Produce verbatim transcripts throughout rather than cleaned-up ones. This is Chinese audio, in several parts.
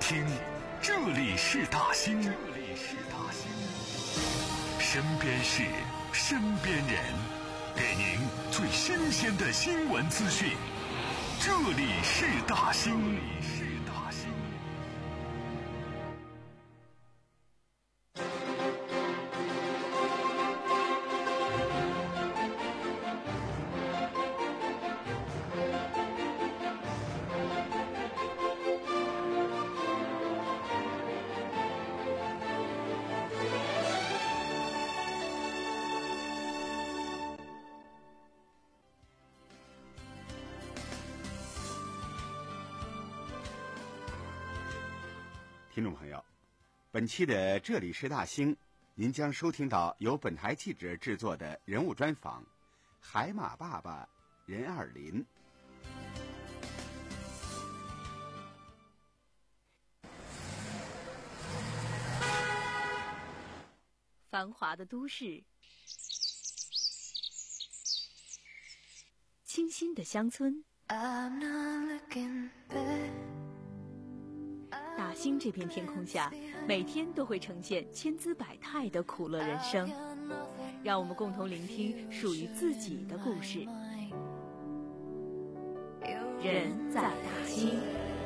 听，这里是大兴，这里是大兴，身边事，身边人，给您最新鲜的新闻资讯。这里是大兴。 听众朋友，本期的这里是大兴，您将收听到由本台记者制作的人物专访《海马爸爸任二林》。 繁华的都市，清新的乡村，大兴这片天空下，每天都会呈现千姿百态的苦乐人生。让我们共同聆听属于自己的故事。人在大兴。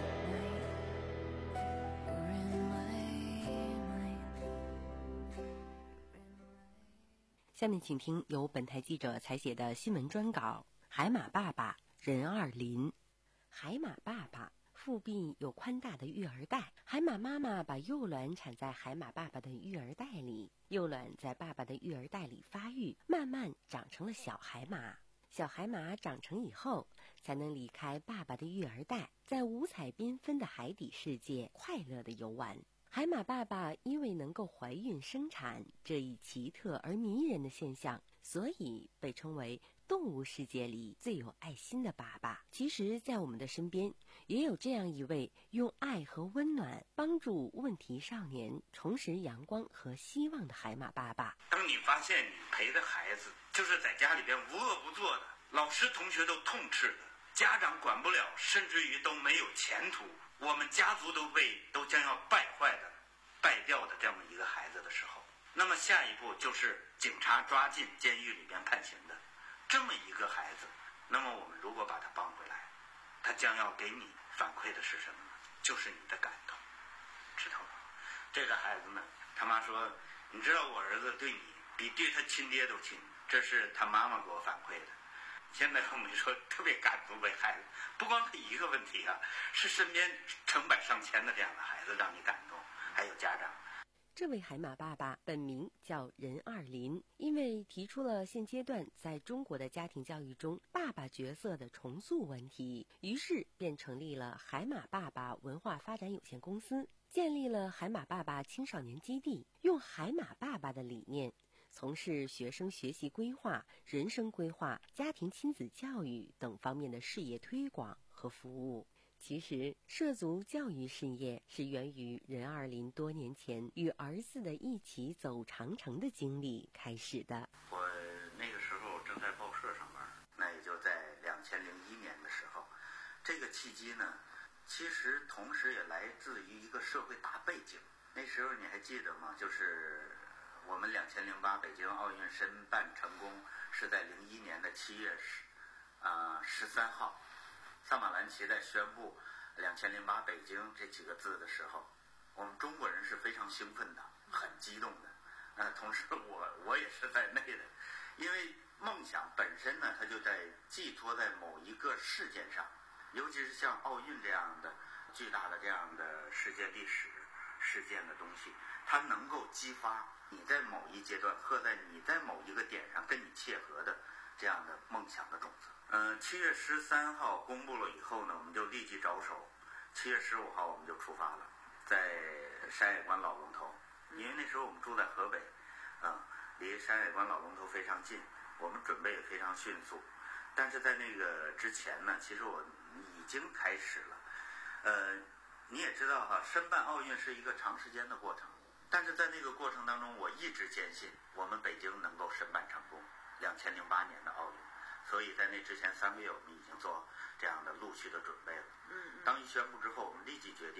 下面请听由本台记者采写的新闻专稿《海马爸爸任二林》。海马爸爸腹壁有宽大的育儿袋，海马妈妈把幼卵产在海马爸爸的育儿袋里，幼卵在爸爸的育儿袋里发育，慢慢长成了小海马。小海马长成以后，才能离开爸爸的育儿袋，在五彩缤纷的海底世界快乐地游玩。海马爸爸因为能够怀孕生产这一奇特而迷人的现象，所以被称为动物世界里最有爱心的爸爸。其实在我们的身边也有这样一位用爱和温暖帮助问题少年重拾阳光和希望的海马爸爸。 当你发现你陪的孩子就是在家里边无恶不作的，老师同学都痛斥的，家长管不了，甚至于都没有前途，我们家族都被都将要败坏的败掉的这么一个孩子的时候，那么下一步就是警察抓进监狱里边判刑的这么一个孩子，那么我们如果把他帮回来，他将要给你反馈的是什么呢？就是你的感动，知道吗？这个孩子呢，他妈说，你知道我儿子对你比对他亲爹都亲，这是他妈妈给我反馈的。现在我们说特别感动，为孩子不光他一个问题啊，是身边成百上千的这样的孩子让你感动，还有家长。 这位海马爸爸本名叫任二林，因为提出了现阶段在中国的家庭教育中爸爸角色的重塑问题，于是便成立了海马爸爸文化发展有限公司，建立了海马爸爸青少年基地，用海马爸爸的理念从事学生学习规划、人生规划、家庭亲子教育等方面的事业推广和服务。其实涉足教育事业是源于任二林多年前与儿子的一起走长城的经历开始的。 我那个时候正在报社上班，那也就在两千零一年的时候，这个契机呢，其实同时也来自于一个社会大背景。那时候你还记得吗？就是我们两千零八北京奥运申办成功是在零一年的七月十啊十三号。萨马兰奇在宣布两千零八北京这几个字的时候，我们中国人是非常兴奋的，很激动的。呃，同时我我也是在内的，因为梦想本身呢，它就在寄托在某一个事件上，尤其是像奥运这样的巨大的这样的世界历史事件的东西，它能够激发你在某一阶段或在你在某一个点上跟你切合的这样的梦想的种子。嗯，七月十三号公布了以后呢，我们就立即着手。七月十五号我们就出发了，在山海关老龙头，因为那时候我们住在河北，嗯，离山海关老龙头非常近，我们准备也非常迅速。但是在那个之前呢，其实我已经开始了。呃，你也知道哈，申办奥运是一个长时间的过程，但是在那个过程当中，我一直坚信我们北京能够申办成功两千零八年的奥运。所以在那之前三个月，我们已经做这样的陆续的准备了。嗯，当一宣布之后，我们立即决定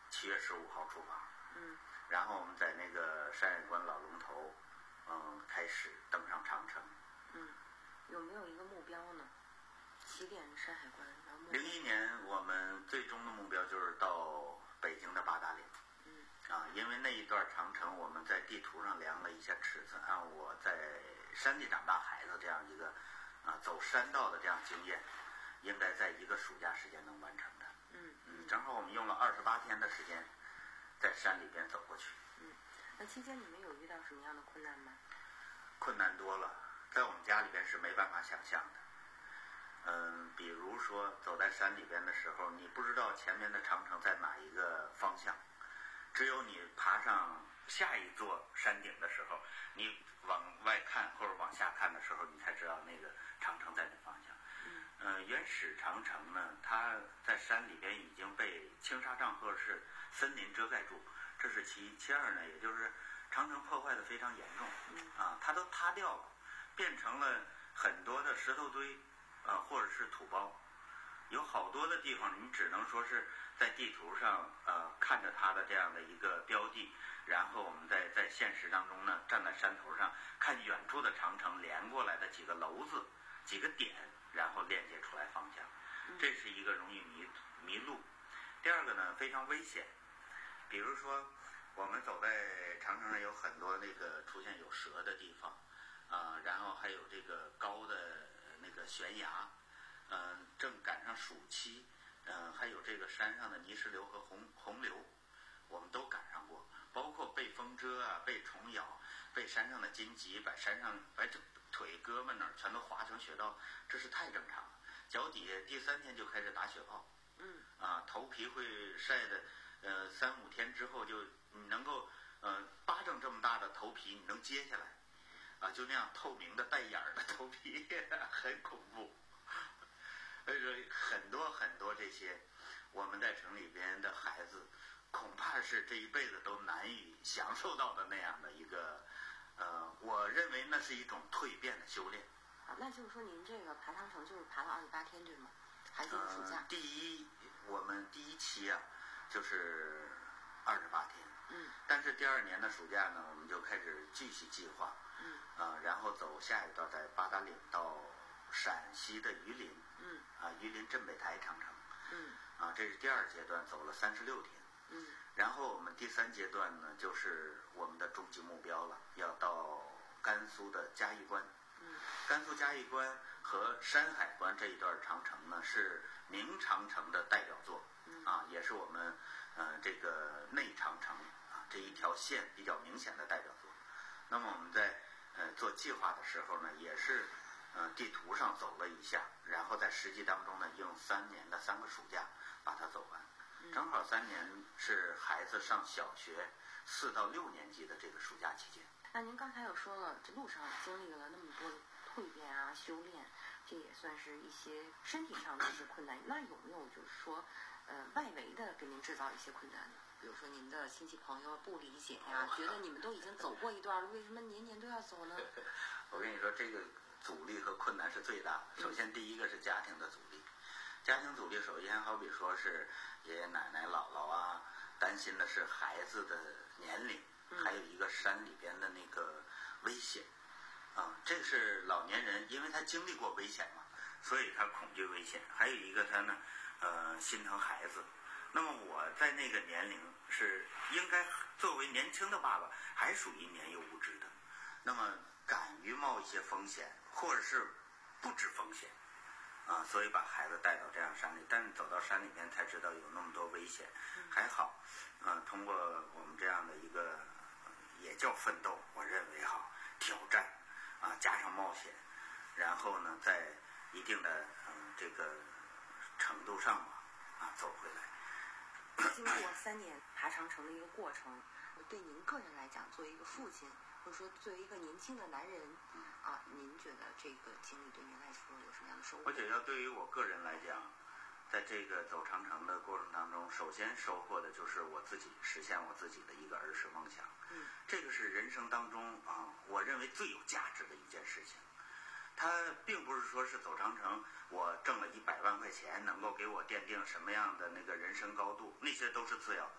七月十五号出发。 嗯。 然后我们在那个山海关老龙头，嗯，开始登上长城。 嗯，有没有一个目标呢？起点山海关，然后零一年我们最终的目标就是到北京的八达岭。 嗯。 啊，因为那一段长城我们在地图上量了一下尺寸，按我在山地长大孩子这样一个啊走山道的这样经验，应该在一个暑假时间能完成的。 嗯嗯，正好我们用了二十八天的时间，在山里边走过去。 嗯，那期间你们有遇到什么样的困难吗？ 困难多了，在我们家里边是没办法想象的。嗯，比如说走在山里边的时候，你不知道前面的长城在哪一个方向，只有你爬上下一座山顶的时候，你往外看或者往下看的时候，你才知道那个长城在那方向。嗯、呃，原始长城呢，它在山里边已经被青纱帐或者是森林遮盖住，这是其一。其二呢，也就是长城破坏的非常严重，啊，它都塌掉了，变成了很多的石头堆，啊，或者是土包。有好多的地方，你只能说是在地图上，呃，看着它的这样的一个标的，然后我们在在现实当中呢，站在山头上看远处的长城连过来的几个楼子、几个点，然后链接出来方向，这是一个容易迷迷路。第二个呢，非常危险，比如说我们走在长城上有很多那个出现有蛇的地方，啊、呃，然后还有这个高的那个悬崖。嗯、呃，正赶上暑期，嗯、呃，还有这个山上的泥石流和洪洪流，我们都赶上过，包括被风蛰啊，被虫咬，被山上的荆棘把山上把这腿胳膊那儿全都划成雪道，这是太正常了。脚底下第三天就开始打雪泡， 嗯， 啊，头皮会晒的，呃，三五天之后就你能够，呃，巴掌这么大的头皮你能揭下来，啊，就那样透明的带眼儿的头皮，很恐怖。所以说很多很多这些我们在城里边的孩子恐怕是这一辈子都难以享受到的那样的一个呃，我认为那是一种蜕变的修炼。 啊，那就是说您这个爬长城就是爬了二十八天对吗？还是暑假？ 呃、第一我们第一期啊就是二十八天， 嗯， 但是第二年的暑假呢我们就开始继续计划， 嗯， 啊、呃，然后走下一段在八达岭到陕西的榆林， 嗯， 啊，榆林镇北台长城， 嗯， 啊，这是第二阶段，走了三十六天， 嗯， 然后我们第三阶段呢，就是我们的终极目标了，要到甘肃的嘉峪关， 嗯， 甘肃嘉峪关和山海关这一段长城呢，是明长城的代表作， 嗯， 啊，也是我们呃这个内长城啊这一条线比较明显的代表作。那么我们在呃做计划的时候呢，也是。呃，地图上走了一下，然后在实际当中呢，用三年的三个暑假把它走完，正好三年是孩子上小学四到六年级的这个暑假期间。 那您刚才又说了，这路上经历了那么多的蜕变啊、修炼，这也算是一些身体上的一些困难。那有没有就是说，呃，外围的给您制造一些困难呢？比如说您的亲戚朋友不理解呀、啊，觉得你们都已经走过一段了，为什么年年都要走呢？ 我跟你说，这个阻力和困难是最大的。首先，第一个是家庭的阻力，家庭阻力首先好比说是爷爷奶奶、姥姥啊，担心的是孩子的年龄，还有一个山里边的那个危险，啊，这是老年人，因为他经历过危险嘛，所以他恐惧危险。还有一个他呢，呃，心疼孩子。那么我在那个年龄是应该作为年轻的爸爸，还属于年幼无知的，那么敢于冒一些风险，或者是不知风险，啊，所以把孩子带到这样山里，但是走到山里面才知道有那么多危险。还好，啊，通过我们这样的一个也叫奋斗，我认为哈，挑战啊，加上冒险，然后呢，在一定的嗯这个程度上吧，啊，走回来。 经过三年爬长城的一个过程，对您个人来讲，作为一个父亲，或者说作为一个年轻的男人，啊，您觉得这个经历对您来说有什么样的收获？ 我觉得对于我个人来讲，在这个走长城的过程当中，首先收获的就是我自己实现我自己的一个儿时梦想。 嗯， 这个是人生当中啊，我认为最有价值的一件事情。它并不是说是走长城，我挣了一百万块钱能够给我奠定什么样的那个人生高度，那些都是次要的。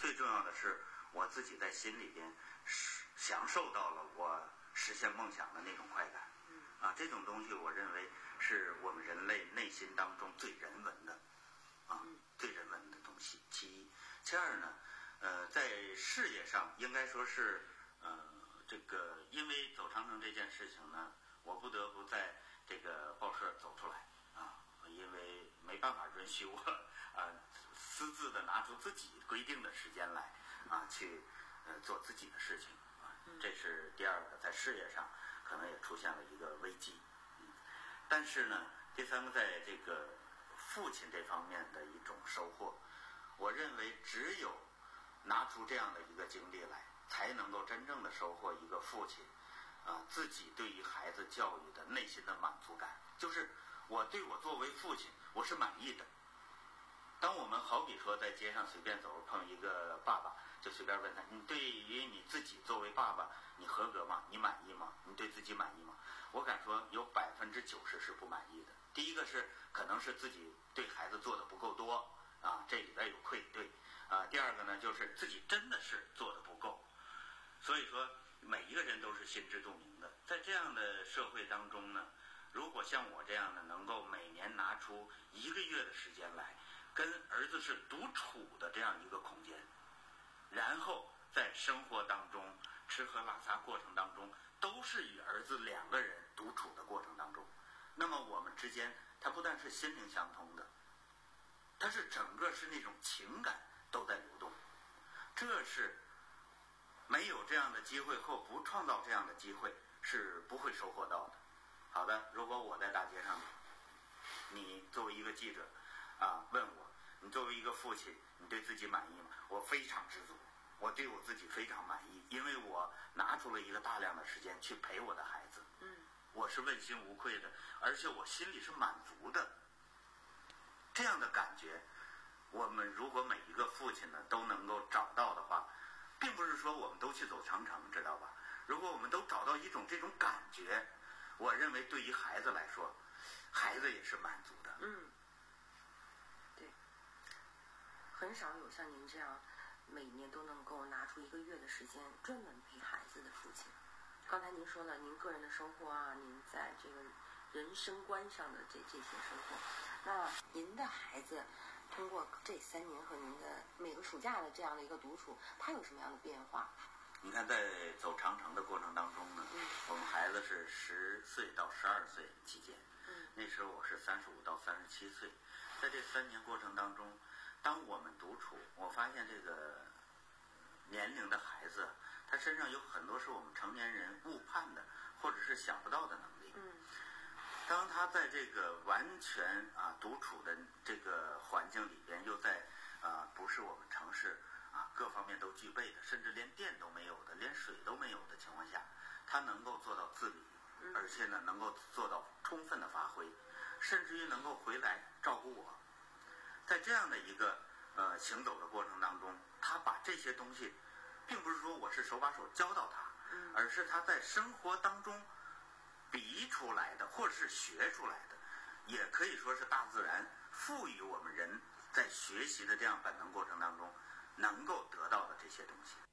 最重要的是我自己在心里边享受到了我实现梦想的那种快感。啊，这种东西我认为是我们人类内心当中最人文的，啊，最人文的东西。其一，其二呢，呃，在事业上应该说是，呃，这个因为走长城这件事情呢，我不得不在这个报社走出来啊，因为没办法允许我啊私自的拿出自己规定的时间来啊去呃做自己的事情啊，这是第二个，在事业上可能也出现了一个危机。嗯，但是呢，第三个在这个父亲这方面的一种收获，我认为只有拿出这样的一个经历来，才能够真正的收获一个父亲啊自己对于孩子教育的内心的满足感，就是我对我作为父亲我是满意的。当我们好比说在街上随便走碰一个爸爸，就随便问他，你对于你自己作为爸爸你合格吗？你满意吗？你对自己满意吗？我敢说有百分之九十是不满意的。第一个是可能是自己对孩子做的不够多啊，这里边有愧对啊。第二个呢，就是自己真的是做的不够。所以说每一个人都是心知肚明的。在这样的社会当中呢，如果像我这样的能够每年拿出一个月的时间来跟儿子是独处的这样一个空间，然后在生活当中吃喝拉撒过程当中都是与儿子两个人独处的过程当中，那么我们之间它不但是心灵相通的，它是整个是那种情感都在流动。这是没有这样的机会或不创造这样的机会是不会收获到的。好的，如果我在大街上，你作为一个记者啊问我，你作为一个父亲你对自己满意吗？我非常知足，我对我自己非常满意，因为我拿出了一个大量的时间去陪我的孩子，嗯，我是问心无愧的，而且我心里是满足的。这样的感觉我们如果每一个父亲呢都能够找到的话，并不是说我们都去走长城，知道吧？如果我们都找到一种这种感觉，我认为对于孩子来说，孩子也是满足的。 嗯，对，很少有像您这样每年都能够拿出一个月的时间专门陪孩子的父亲。刚才您说了您个人的收获啊，您在这个人生观上的这这些收获，那您的孩子通过这三年和您的每个暑假的这样的一个独处，他有什么样的变化？ 你看在走长城的过程当中呢，嗯、我们孩子是十岁到十二岁期间，嗯、那时候我是三十五到三十七岁，在这三年过程当中，当我们独处，我发现这个年龄的孩子他身上有很多是我们成年人误判的或者是想不到的能力。嗯，当他在这个完全啊独处的这个环境里边，又在啊不是我们城市啊各方面都具备的，甚至连电都没有的，连水都没有的情况下，他能够做到自理，而且呢能够做到充分的发挥，甚至于能够回来照顾我。在这样的一个呃行走的过程当中，他把这些东西并不是说我是手把手教到他，而是他在生活当中逼出来的，或者是学出来的，也可以说是大自然赋予我们人在学习的这样本能过程当中能够得到的这些东西。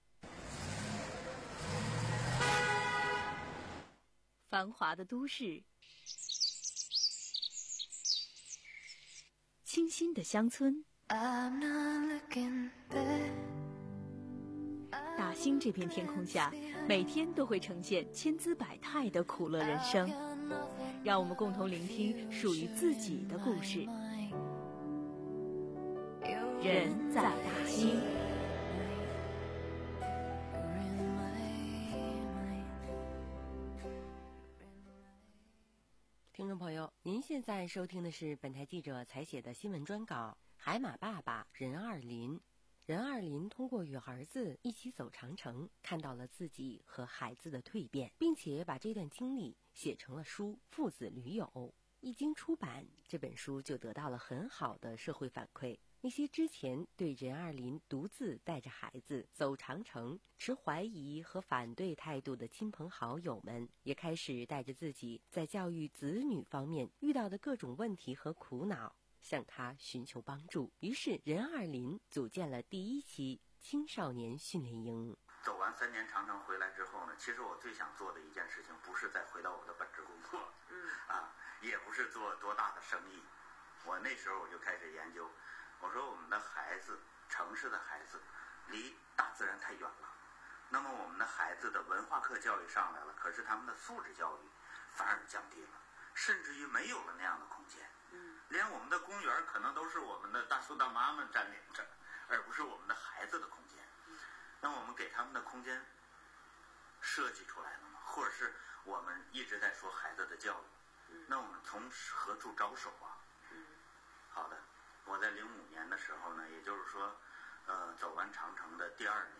繁华的都市，清新的乡村，大兴这片天空下，每天都会呈现千姿百态的苦乐人生。让我们共同聆听属于自己的故事。人在大兴。 听众朋友，您现在收听的是本台记者采写的新闻专稿《海马爸爸任二林》。任二林通过与儿子一起走长城，看到了自己和孩子的蜕变，并且把这段经历写成了书《父子驴友》。一经出版，这本书就得到了很好的社会反馈。那些之前对任二林独自带着孩子走长城持怀疑和反对态度的亲朋好友们，也开始带着自己在教育子女方面遇到的各种问题和苦恼向他寻求帮助。于是任二林组建了第一期青少年训练营。 走完三年长城回来之后呢，其实我最想做的一件事情，不是再回到我的本职工作，嗯，啊，也不是做多大的生意。我那时候我就开始研究，我说我们的孩子，城市的孩子，离大自然太远了。那么我们的孩子的文化课教育上来了，可是他们的素质教育反而降低了，甚至于没有了那样的空间。嗯，连我们的公园可能都是我们的大叔大妈们占领着，而不是我们的孩子的空间。那我们给他们的空间设计出来了吗？或者是我们一直在说孩子的教育，那我们从何处着手啊？好的，我在零五年的时候呢，也就是说，呃，走完长城的第二年，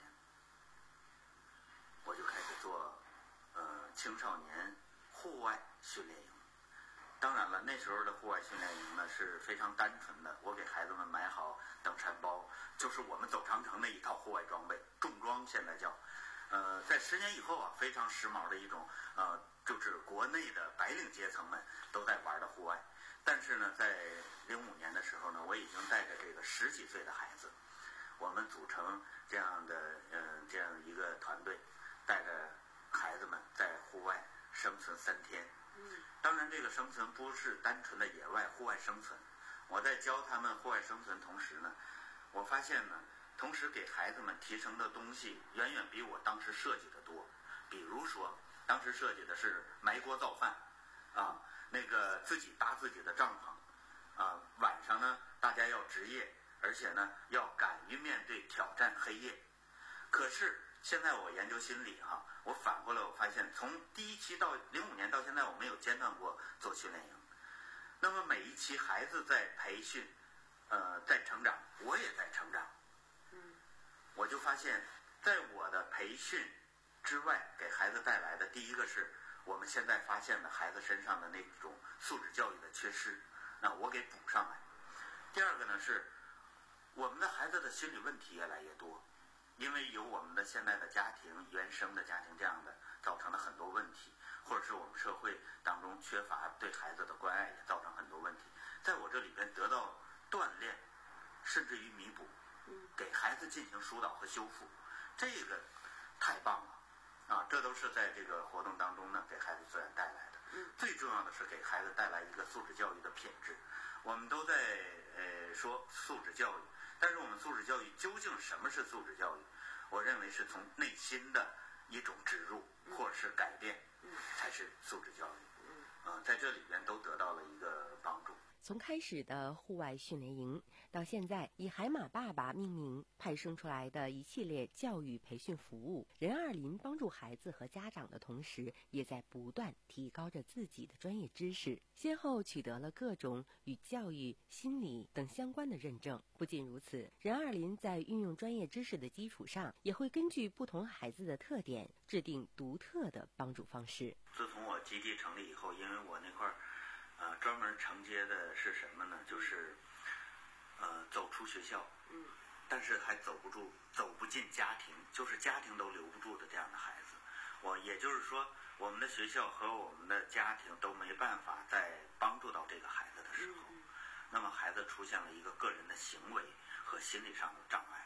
我就开始做呃青少年户外训练营。当然了，那时候的户外训练营呢是非常单纯的，我给孩子们买好登山包，就是我们走长城的一套户外装备，重装现在叫。呃，在十年以后啊，非常时髦的一种呃，就是国内的白领阶层们都在玩的户外。但是呢，在零五年的时候呢，我已经带着这个十几岁的孩子，我们组成这样的呃这样一个团队，带着孩子们在户外生存三天。当然这个生存不是单纯的野外户外生存，我在教他们户外生存同时呢，我发现呢，同时给孩子们提升的东西远远比我当时设计的多。比如说当时设计的是埋锅造饭啊，那个自己搭自己的帐篷啊，晚上呢大家要值夜，而且呢要敢于面对挑战黑夜。可是现在我研究心理哈、啊，我反过来我发现，从第一期到零五年到现在，我没有间断过做训练营。那么每一期孩子在培训，呃，在成长，我也在成长。嗯，我就发现，在我的培训之外，给孩子带来的第一个是我们现在发现的孩子身上的那种素质教育的缺失，那我给补上来。第二个呢是，我们的孩子的心理问题越来越多。因为有我们的现在的家庭原生的家庭这样的造成了很多问题，或者是我们社会当中缺乏对孩子的关爱，也造成很多问题。在我这里边得到锻炼，甚至于弥补，给孩子进行疏导和修复，这个太棒了啊！这都是在这个活动当中呢给孩子自然带来的。最重要的是给孩子带来一个素质教育的品质。我们都在呃说素质教育。但是我们素质教育究竟什么是素质教育？我认为是从内心的一种植入或者是改变，才是素质教育。嗯、呃，在这里边都得到了一个帮助。 从开始的户外训练营，到现在以海马爸爸命名派生出来的一系列教育培训服务，任二林帮助孩子和家长的同时，也在不断提高着自己的专业知识，先后取得了各种与教育、心理等相关的认证。不仅如此，任二林在运用专业知识的基础上，也会根据不同孩子的特点，制定独特的帮助方式。 自从我基地成立以后，因为我那块儿呃，专门承接的是什么呢？就是呃，走出学校，嗯，但是还走不住，走不进家庭，就是家庭都留不住的这样的孩子。我也就是说，我们的学校和我们的家庭都没办法再帮助到这个孩子的时候，那么孩子出现了一个个人的行为和心理上的障碍。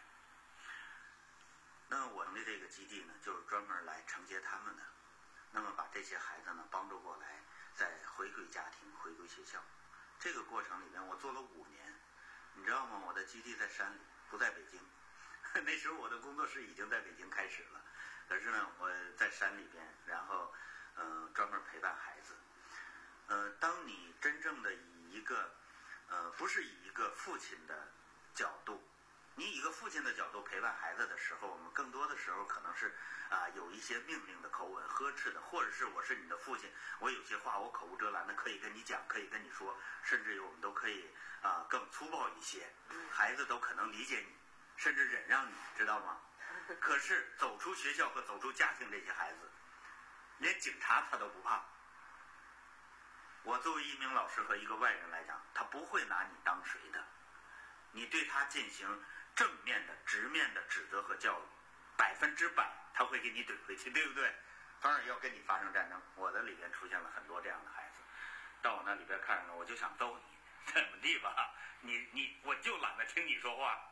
那我们的这个基地呢，就是专门来承接他们的，那么把这些孩子呢帮助过来。再回归家庭，回归学校，这个过程里面我做了五年，你知道吗？我的基地在山里，不在北京。那时候我的工作室已经在北京开始了，可是呢，我在山里边，然后嗯、呃，专门陪伴孩子。呃，当你真正的以一个呃，不是以一个父亲的角度，你以一个父亲的角度陪伴孩子的时候，我们更多的时候可能是啊、呃、有一些命令的口吻、呵斥的，或者是我是你的父亲，我有些话我口无遮拦的可以跟你讲，可以跟你说，甚至于我们都可以啊、呃、更粗暴一些，孩子都可能理解你，甚至忍让你，知道吗？可是走出学校和走出家庭，这些孩子连警察他都不怕。我作为一名老师和一个外人来讲，他不会拿你当谁的，你对他进行正面的、直面的指责和教育，百分之百他会给你怼回去，对不对？反而要跟你发生战争。我的里边出现了很多这样的孩子，到我那里边看着，我就想揍你，怎么地吧？你你我就懒得听你说话，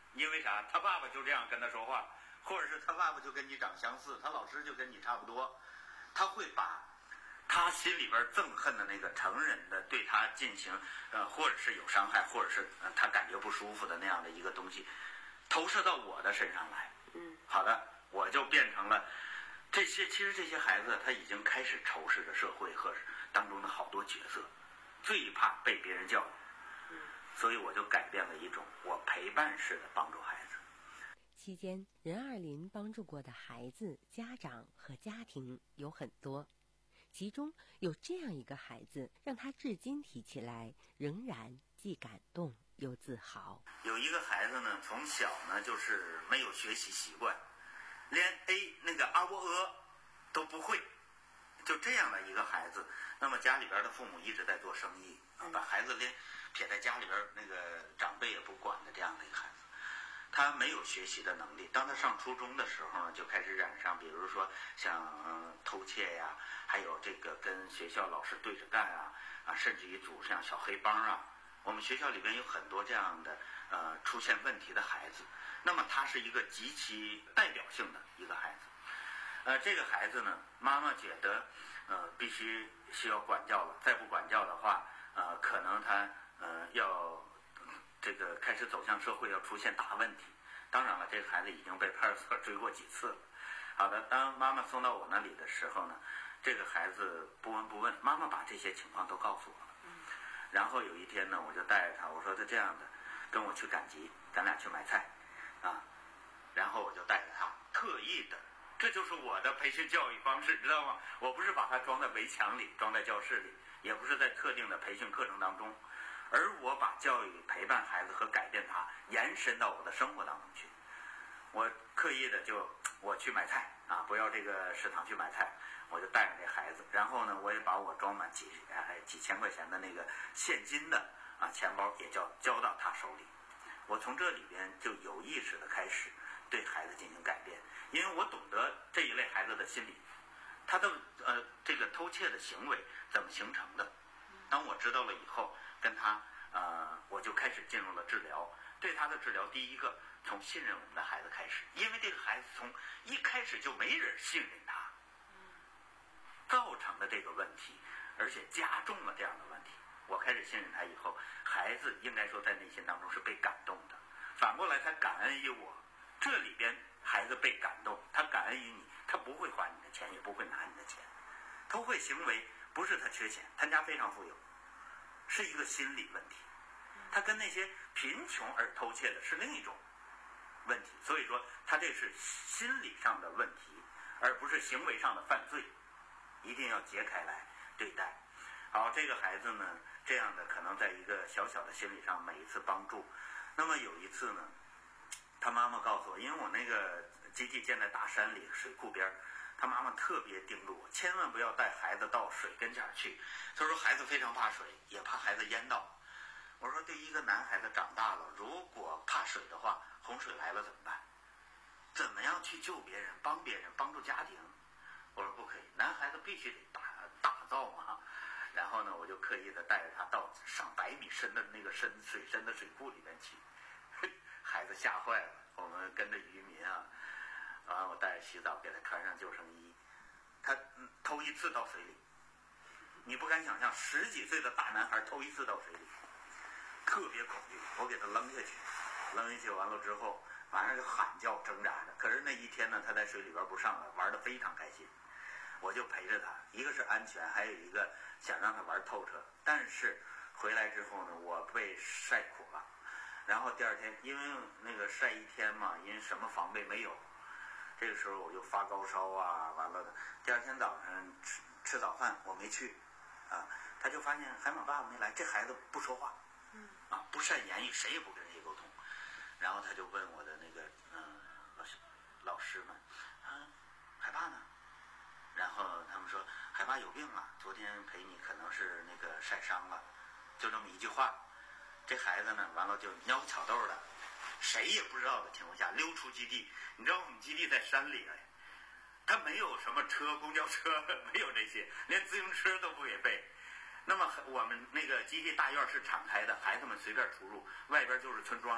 因为啥？他爸爸就这样跟他说话，或者是他爸爸就跟你长相似，他老师就跟你差不多，他会把他心里边憎恨的那个成人的对他进行呃，或者是有伤害，或者是、呃、他感觉不舒服的那样的一个东西，投射到我的身上来。 嗯， 好的，我就变成了这些。其实这些孩子他已经开始仇视着社会和当中的好多角色，最怕被别人教育。 嗯， 所以我就改变了一种我陪伴式的帮助孩子。 期间，任二林帮助过的孩子、家长和家庭有很多，其中有这样一个孩子，让他至今提起来仍然既感动又自豪。 有一个孩子呢，从小呢就是没有学习习惯，连 A 那个阿波阿都不会，就这样的一个孩子。那么家里边的父母一直在做生意，把孩子连撇在家里边，那个长辈也不管的这样的一个孩子。他没有学习的能力，当他上初中的时候呢，就开始染上，比如说像、呃、偷窃呀，还有这个跟学校老师对着干啊，啊，甚至于组像小黑帮啊。我们学校里边有很多这样的呃出现问题的孩子，那么他是一个极其代表性的一个孩子。呃，这个孩子呢，妈妈觉得呃必须需要管教了，再不管教的话，呃，可能他呃要。这个开始走向社会，要出现大问题。当然了，这个孩子已经被派出所追过几次了。好的，当妈妈送到我那里的时候呢，这个孩子不闻不问，妈妈把这些情况都告诉我了。然后有一天呢，我就带着他，我说他这样的，跟我去赶集，咱俩去买菜啊。然后我就带着他，特意的，这就是我的培训教育方式，知道吗？我不是把他装在围墙里，装在教室里，也不是在特定的培训课程当中。而我把教育、陪伴孩子和改变他延伸到我的生活当中去。我刻意的就我去买菜啊，不要这个食堂去买菜，我就带着这孩子，然后呢，我也把我装满几哎几千块钱的那个现金的啊钱包也交交到他手里。我从这里边就有意识的开始对孩子进行改变，因为我懂得这一类孩子的心理，他的呃这个偷窃的行为怎么形成的。当我知道了以后，跟他呃，我就开始进入了治疗。对他的治疗，第一个从信任我们的孩子开始，因为这个孩子从一开始就没人信任他，造成的这个问题，而且加重了这样的问题。我开始信任他以后，孩子应该说在内心当中是被感动的，反过来他感恩于我。这里边孩子被感动，他感恩于你，他不会花你的钱，也不会拿你的钱。偷窃行为不是他缺钱，他家非常富有，是一个心理问题。他跟那些贫穷而偷窃的是另一种问题，所以说他这是心理上的问题，而不是行为上的犯罪，一定要解开来对待。好，这个孩子呢，这样的可能在一个小小的心理上每一次帮助。那么有一次呢，他妈妈告诉我，因为我那个基地建在大山里水库边，他妈妈特别叮嘱我，千万不要带孩子到水跟前去。他说孩子非常怕水，也怕孩子淹到。我说对一个男孩子长大了，如果怕水的话，洪水来了怎么办？怎么样去救别人、帮别人、帮助家庭？我说不可以，男孩子必须得打打造嘛。然后呢，我就刻意的带着他到上百米深的那个深水深的水库里面去，孩子吓坏了。我们跟着渔民啊，完我带着洗澡，给他穿上救生衣。他、嗯、头一次到水里，你不敢想象，十几岁的大男孩头一次到水里，特别恐惧。我给他扔下去，扔下去完了之后，晚上就喊叫挣扎着。可是那一天呢，他在水里边不上来，玩得非常开心。我就陪着他，一个是安全，还有一个想让他玩透彻。但是回来之后呢，我被晒苦了。然后第二天，因为那个晒一天嘛，因为什么防备没有，这个时候我就发高烧啊，完了的。第二天早上吃吃早饭，我没去，啊，他就发现海马爸爸没来，这孩子不说话，啊，不善言语，谁也不跟谁沟通。然后他就问我的那个嗯、呃、老师们，啊，海爸呢？然后他们说海爸有病了，昨天陪你可能是那个晒伤了，就这么一句话。这孩子呢，完了就蔫巧豆的，谁也不知道的情况下溜出基地。你知道我们基地在山里哎，他没有什么车，公交车没有这些，连自行车都不给备。那么我们那个基地大院是敞开的，孩子们随便出入，外边就是村庄，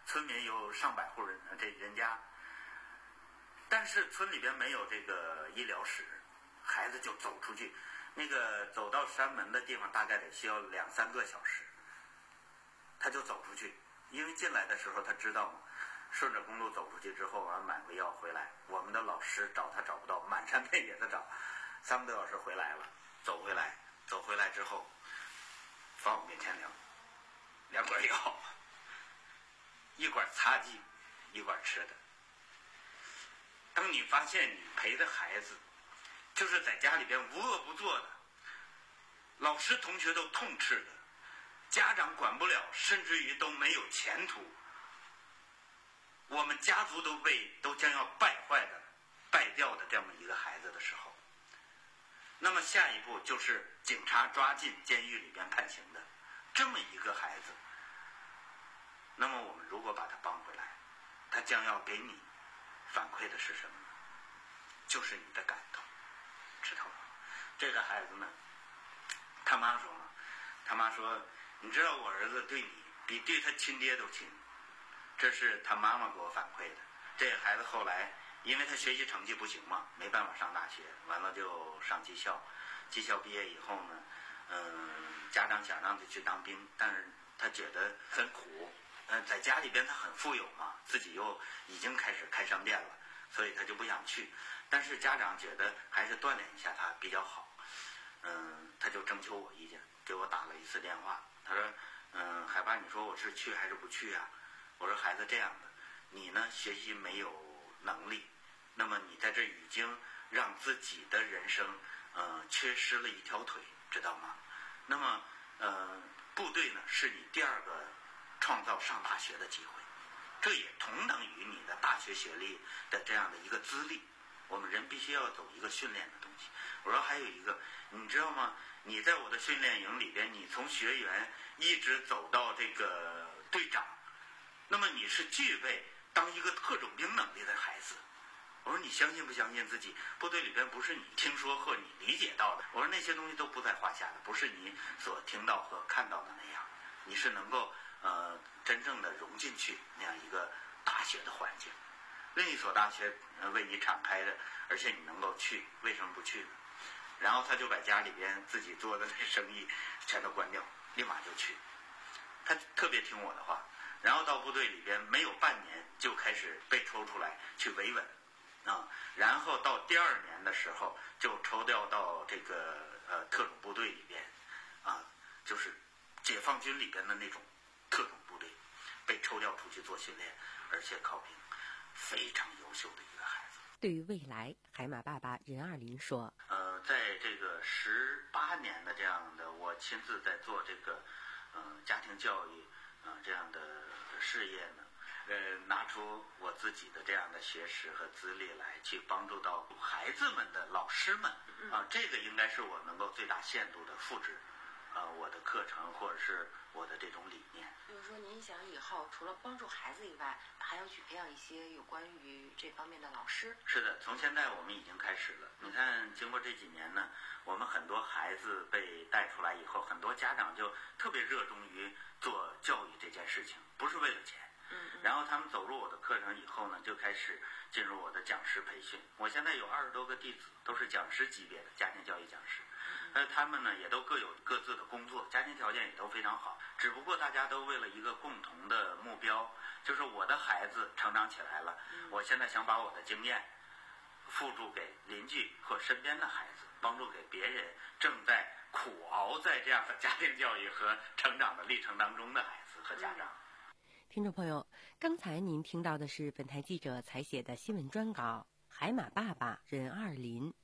村民有上百户人这人家，但是村里边没有这个医疗室，孩子就走出去，那个走到山门的地方大概得需要两三个小时，他就走出去，因为进来的时候他知道嘛，顺着公路走出去之后完买个药回来，我们的老师找他找不到，满山遍野的找，三个多小时回来了，走回来，走回来之后，放我面前两两管药，一管擦剂，一管吃的。当你发现你陪的孩子，就是在家里边无恶不作的，老师同学都痛斥的，家长管不了，甚至于都没有前途，我们家族都被都将要败坏的、败掉的这么一个孩子的时候，那么下一步就是警察抓进监狱里边判刑的这么一个孩子，那么我们如果把他帮回来，他将要给你反馈的是什么呢？就是你的感动，知道吗？这个孩子呢，他妈说嘛，他妈说，你知道我儿子对你比对他亲爹都亲，这是他妈妈给我反馈的。这个孩子后来因为他学习成绩不行嘛，没办法上大学，完了就上技校，技校毕业以后呢，嗯，家长想让他去当兵，但是他觉得很苦，嗯，在家里边他很富有嘛，自己又已经开始开商店了，所以他就不想去。但是家长觉得还是锻炼一下他比较好，嗯，他就征求我意见，给我打了一次电话，他说，嗯，海爸，你说我是去还是不去啊？我说孩子，这样的，你呢学习没有能力，那么你在这已经让自己的人生呃缺失了一条腿，知道吗？那么呃部队呢是你第二个创造上大学的机会，这也同等于你的大学学历的这样的一个资历，我们人必须要走一个训练的东西。我说还有一个，你知道吗？你在我的训练营里边，你从学员一直走到这个队长，那么你是具备当一个特种兵能力的孩子。我说你相信不相信自己部队里边不是你听说或你理解到的，我说那些东西都不在话下的，不是你所听到和看到的那样，你是能够呃真正的融进去那样一个大学的环境，另一所大学呃为你敞开的，而且你能够去，为什么不去呢？然后他就把家里边自己做的那生意全都关掉，立马就去，他特别听我的话，然后到部队里边没有半年就开始被抽出来去维稳啊，然后到第二年的时候就抽调到这个呃特种部队里边啊，就是解放军里边的那种特种部队，被抽调出去做训练，而且考评，非常优秀的一个孩子。 对于未来，海马爸爸任二林说： 呃，在这个十八年的这样的，我亲自在做这个呃家庭教育啊、呃、这样的事业呢。呃，拿出我自己的这样的学识和资历来，去帮助到孩子们的老师们啊，这个应该是我能够最大限度的复制，啊，我的课程或者是我的这种理念。 就是说，您想以后除了帮助孩子以外，还要去培养一些有关于这方面的老师。 是的，从现在我们已经开始了。你看，经过这几年呢，我们很多孩子被带出来以后，很多家长就特别热衷于做教育这件事情，不是为了钱。然后他们走入我的课程以后呢，就开始进入我的讲师培训。我现在有二十多个弟子，都是讲师级别的家庭教育讲师。呃，他们呢也都各有各自的工作，家庭条件也都非常好。只不过大家都为了一个共同的目标，就是我的孩子成长起来了，我现在想把我的经验付诸给邻居和身边的孩子，帮助给别人正在苦熬在这样的家庭教育和成长的历程当中的孩子和家长。 听众朋友，刚才您听到的是本台记者采写的新闻专稿《海马爸爸任二林》，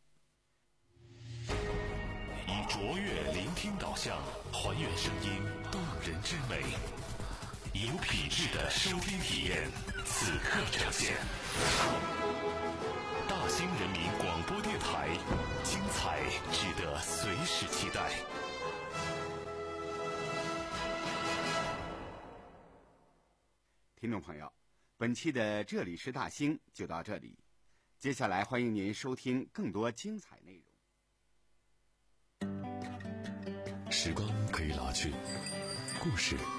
以卓越聆听导向，还原声音动人之美，有品质的收听体验，此刻呈现。大兴人民广播电台，精彩值得随时期待。 听众朋友，本期的这里是大兴就到这里，接下来欢迎您收听更多精彩内容。 时光可以老去，故事